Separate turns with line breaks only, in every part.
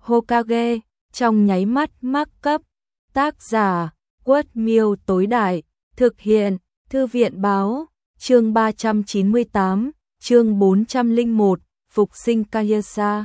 Hokage, trong nháy mắt mắc cấp. Tác giả, Quất Miêu tối đại, thực hiện, Thư viện báo, chương 398, chương 401, phục sinh Kaiosha.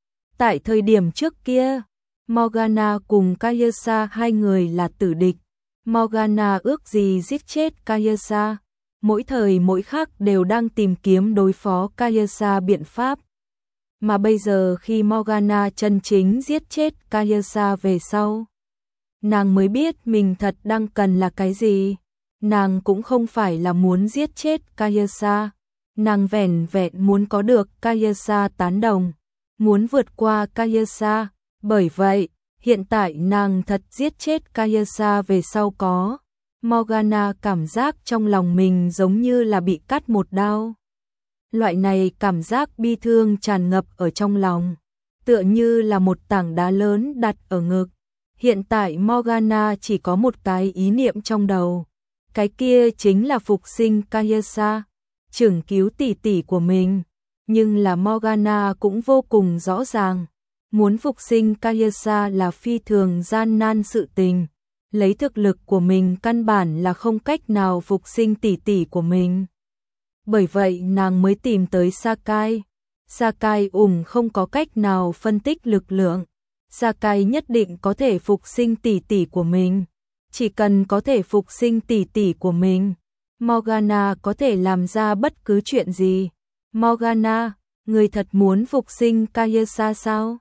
Tại thời điểm trước kia, Morgana cùng Kaiosha hai người là tử địch. Morgana ước gì giết chết Kaiosha, mỗi thời mỗi khắc đều đang tìm kiếm đối phó Kaiosha biện pháp. Mà bây giờ khi Morgana chân chính giết chết Kaiosha về sau, nàng mới biết mình thật đang cần là cái gì. Nàng cũng không phải là muốn giết chết Kaiosha, nàng vẻn vẹn muốn có được Kaiosha tán đồng, muốn vượt qua Kaiosha. Bởi vậy, hiện tại nàng thật giết chết Kaiosha về sau có. Morgana cảm giác trong lòng mình giống như là bị cắt một đao. Loại này cảm giác bi thương tràn ngập ở trong lòng, tựa như là một tảng đá lớn đặt ở ngực. Hiện tại Morgana chỉ có một cái ý niệm trong đầu, cái kia chính là phục sinh Kaiosha, chưởng cứu tỷ tỷ của mình. Nhưng là Morgana cũng vô cùng rõ ràng, muốn phục sinh Kaiosha là phi thường gian nan sự tình. Lấy thực lực của mình căn bản là không cách nào phục sinh tỷ tỷ của mình. Bởi vậy nàng mới tìm tới Sakai. Sakai không có cách nào phân tích lực lượng. Sakai nhất định có thể phục sinh tỷ tỷ của mình. Chỉ cần có thể phục sinh tỷ tỷ của mình, Morgana có thể làm ra bất cứ chuyện gì. Morgana, người thật muốn phục sinh Kaiosha sao?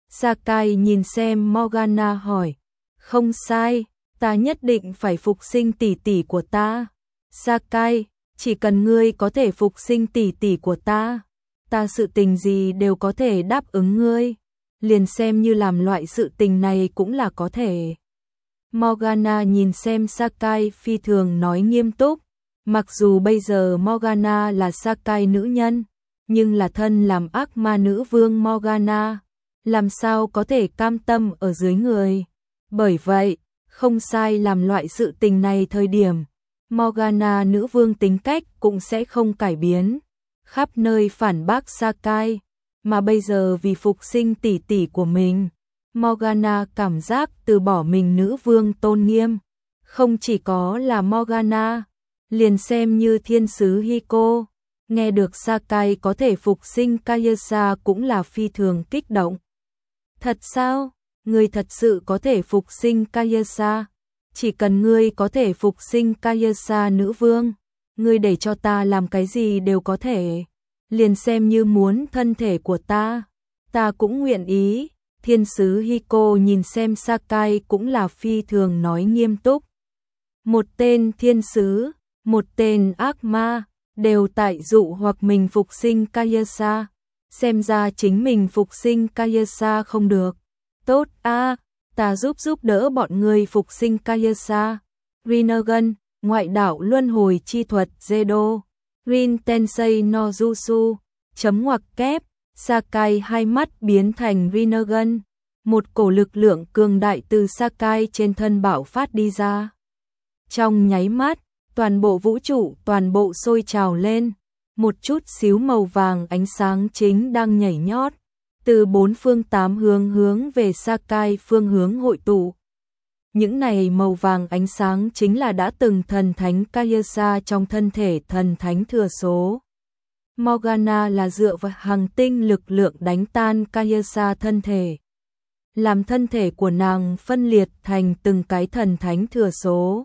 Sakai nhìn xem Morgana hỏi. Không sai, ta nhất định phải phục sinh tỷ tỷ của ta. Sakai, chỉ cần ngươi có thể phục sinh tỷ tỷ của ta sự tình gì đều có thể đáp ứng ngươi. Liền xem như làm loại sự tình này cũng là có thể. Morgana nhìn xem Sakai phi thường nói nghiêm túc. Mặc dù bây giờ Morgana là Sakai nữ nhân, nhưng là thân làm ác ma nữ vương Morgana, làm sao có thể cam tâm ở dưới người. Bởi vậy, không sai làm loại sự tình này thời điểm, Morgana nữ vương tính cách cũng sẽ không cải biến, khắp nơi phản bác Sakai. Mà bây giờ vì phục sinh tỷ tỷ của mình, Morgana cảm giác từ bỏ mình nữ vương tôn nghiêm. Không chỉ có là Morgana, liền xem như thiên sứ Hiko, nghe được Sakai có thể phục sinh Kaiosha cũng là phi thường kích động. Thật sao? Ngươi thật sự có thể phục sinh Kaiosha? Chỉ cần ngươi có thể phục sinh Kaiosha nữ vương, ngươi để cho ta làm cái gì đều có thể. Liền xem như muốn thân thể của ta cũng nguyện ý. Thiên sứ Hiko nhìn xem Sakai cũng là phi thường nói nghiêm túc. Một tên thiên sứ, một tên ác ma, đều tại dụ hoặc mình phục sinh Kaiosha. Xem ra chính mình phục sinh Kaiosha không được. Tốt a, ta giúp đỡ bọn người phục sinh Kaiosha. Rinnegan, ngoại đạo luân hồi chi thuật Zedo. Rin Tensei no Jutsu, chấm ngoặc kép. Sakai hai mắt biến thành Rinnegan. Một cổ lực lượng cường đại từ Sakai trên thân bạo phát đi ra. Trong nháy mắt, toàn bộ vũ trụ toàn bộ sôi trào lên. Một chút xíu màu vàng ánh sáng chính đang nhảy nhót, từ bốn phương tám hướng về Sakai phương hướng hội tụ. Những này màu vàng ánh sáng chính là đã từng thần thánh Kaiosha trong thân thể thần thánh thừa số. Morgana là dựa vào hành tinh lực lượng đánh tan Kaiosha thân thể, làm thân thể của nàng phân liệt thành từng cái thần thánh thừa số.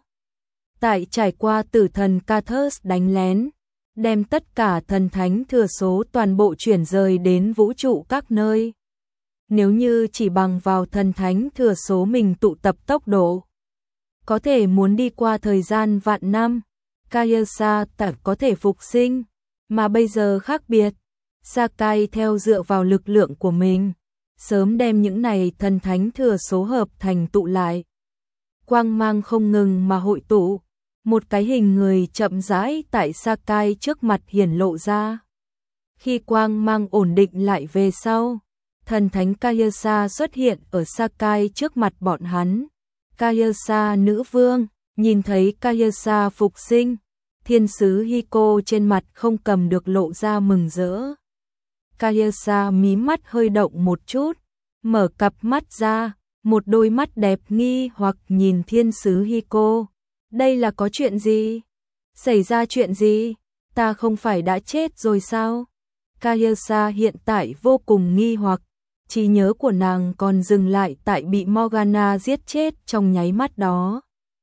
Tại trải qua tử thần Kathus đánh lén, đem tất cả thần thánh thừa số toàn bộ chuyển rời đến vũ trụ các nơi. Nếu như chỉ bằng vào thần thánh thừa số mình tụ tập tốc độ, có thể muốn đi qua thời gian vạn năm, Kaiosha có thể phục sinh. Mà bây giờ khác biệt, Sakai theo dựa vào lực lượng của mình, sớm đem những này thần thánh thừa số hợp thành tụ lại. Quang mang không ngừng mà hội tụ, một cái hình người chậm rãi tại Sakai trước mặt hiển lộ ra. Khi quang mang ổn định lại về sau, thần thánh Kaiosha xuất hiện ở Sakai trước mặt bọn hắn. Kaiosha nữ vương, nhìn thấy Kaiosha phục sinh, thiên sứ Hiko trên mặt không cầm được lộ ra mừng rỡ. Kaiosha mí mắt hơi động một chút, mở cặp mắt ra, một đôi mắt đẹp nghi hoặc nhìn thiên sứ Hiko. Đây là có chuyện gì? Xảy ra chuyện gì? Ta không phải đã chết rồi sao? Kayasa hiện tại vô cùng nghi hoặc, trí nhớ của nàng còn dừng lại tại bị Morgana giết chết trong nháy mắt đó.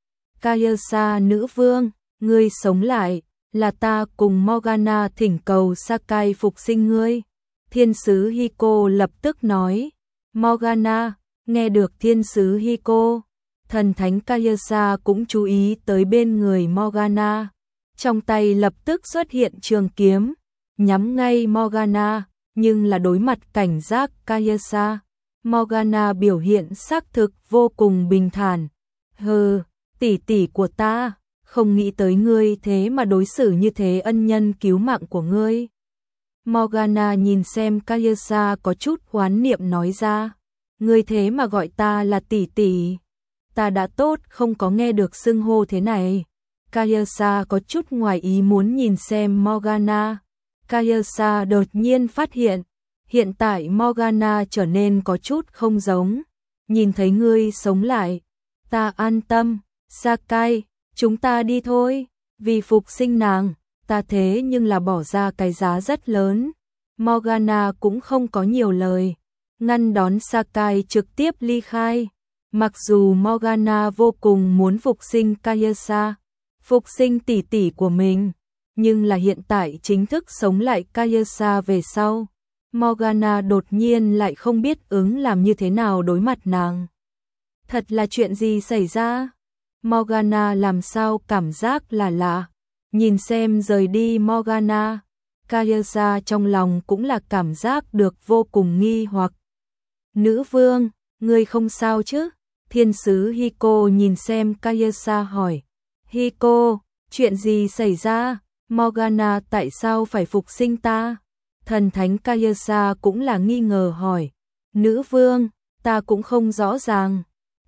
Kayasa nữ vương, ngươi sống lại, là ta cùng Morgana thỉnh cầu Sakai phục sinh ngươi. Thiên sứ Hiko lập tức nói. Morgana, nghe được thiên sứ Hiko, thần thánh Kayasa cũng chú ý tới bên người Morgana. Trong tay lập tức xuất hiện trường kiếm, nhắm ngay Morgana, nhưng là đối mặt cảnh giác Kayasa. Morgana biểu hiện xác thực vô cùng bình thản. Hừ, tỷ tỷ của ta, không nghĩ tới ngươi thế mà đối xử như thế ân nhân cứu mạng của ngươi. Morgana nhìn xem Kayasa có chút oán niệm nói ra, ngươi thế mà gọi ta là tỷ tỷ. Ta đã tốt không có nghe được xưng hô thế này. Kayasa có chút ngoài ý muốn nhìn xem Morgana. Kayasa đột nhiên phát hiện tại Morgana trở nên có chút không giống. Nhìn thấy ngươi sống lại, ta an tâm. Sakai, chúng ta đi thôi. Vì phục sinh nàng, ta thế nhưng là bỏ ra cái giá rất lớn. Morgana cũng không có nhiều lời, ngăn đón Sakai trực tiếp ly khai. Mặc dù Morgana vô cùng muốn phục sinh Kayasa, phục sinh tỷ tỷ của mình, nhưng là hiện tại chính thức sống lại Kayasa về sau, Morgana đột nhiên lại không biết làm như thế nào đối mặt nàng. Thật là chuyện gì xảy ra? Morgana làm sao cảm giác là lạ. Nhìn xem rời đi Morgana, Kayasa trong lòng cũng là cảm giác được vô cùng nghi hoặc. Nữ vương, ngươi không sao chứ? Thiên sứ Hiko nhìn xem Kayasa hỏi. Hiko, chuyện gì xảy ra? Morgana tại sao phải phục sinh ta? Thần thánh Kayasa cũng là nghi ngờ hỏi. Nữ vương, ta cũng không rõ ràng.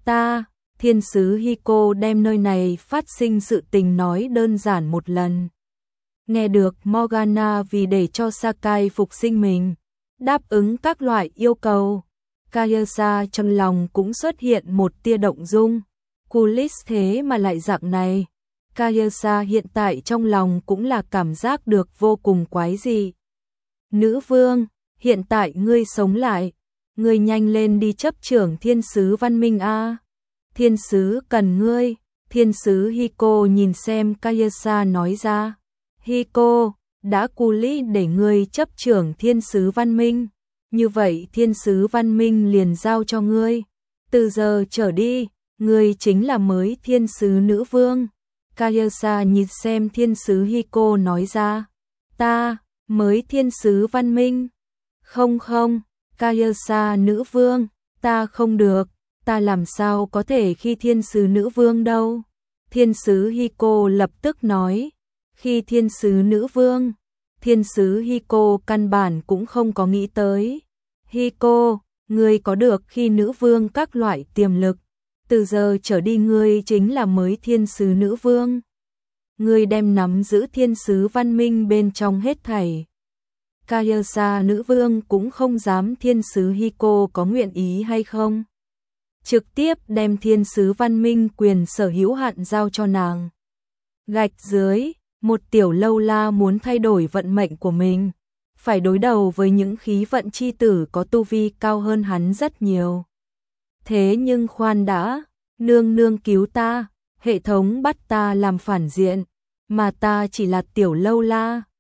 Thiên sứ Hiko đem nơi này phát sinh sự tình nói đơn giản một lần. Nghe được Morgana vì để cho Sakai phục sinh mình, đáp ứng các loại yêu cầu, Kayasa trong lòng cũng xuất hiện một tia động dung. Kulis thế mà lại dạng này. Kayasa hiện tại trong lòng cũng là cảm giác được vô cùng quái dị. Nữ vương, hiện tại ngươi sống lại, ngươi nhanh lên đi chấp trưởng thiên sứ văn minh a. Thiên sứ cần ngươi. Thiên sứ Hiko nhìn xem Kayasa nói ra. Hiko, đã Kulis để ngươi chấp trưởng thiên sứ văn minh, như vậy thiên sứ văn minh liền giao cho ngươi. Từ giờ trở đi, ngươi chính là mới thiên sứ nữ vương. Kayasa nhìn xem thiên sứ Hiko nói ra. Ta, mới thiên sứ văn minh. Không, Kayasa nữ vương, ta không được, ta làm sao có thể khi thiên sứ nữ vương đâu. Thiên sứ Hiko lập tức nói. Khi thiên sứ nữ vương, thiên sứ Hiko căn bản cũng không có nghĩ tới. Hiko, ngươi có được khi nữ vương các loại tiềm lực. Từ giờ trở đi ngươi chính là mới thiên sứ nữ vương. Ngươi đem nắm giữ thiên sứ văn minh bên trong hết thảy. Kayasa nữ vương cũng không dám thiên sứ Hiko có nguyện ý hay không. Trực tiếp đem thiên sứ văn minh quyền sở hữu hạn giao cho nàng. Gạch dưới, một tiểu lâu la muốn thay đổi vận mệnh của mình, phải đối đầu với những khí vận chi tử có tu vi cao hơn hắn rất nhiều. Thế nhưng khoan đã, nương nương cứu ta, hệ thống bắt ta làm phản diện, mà ta chỉ là tiểu lâu la.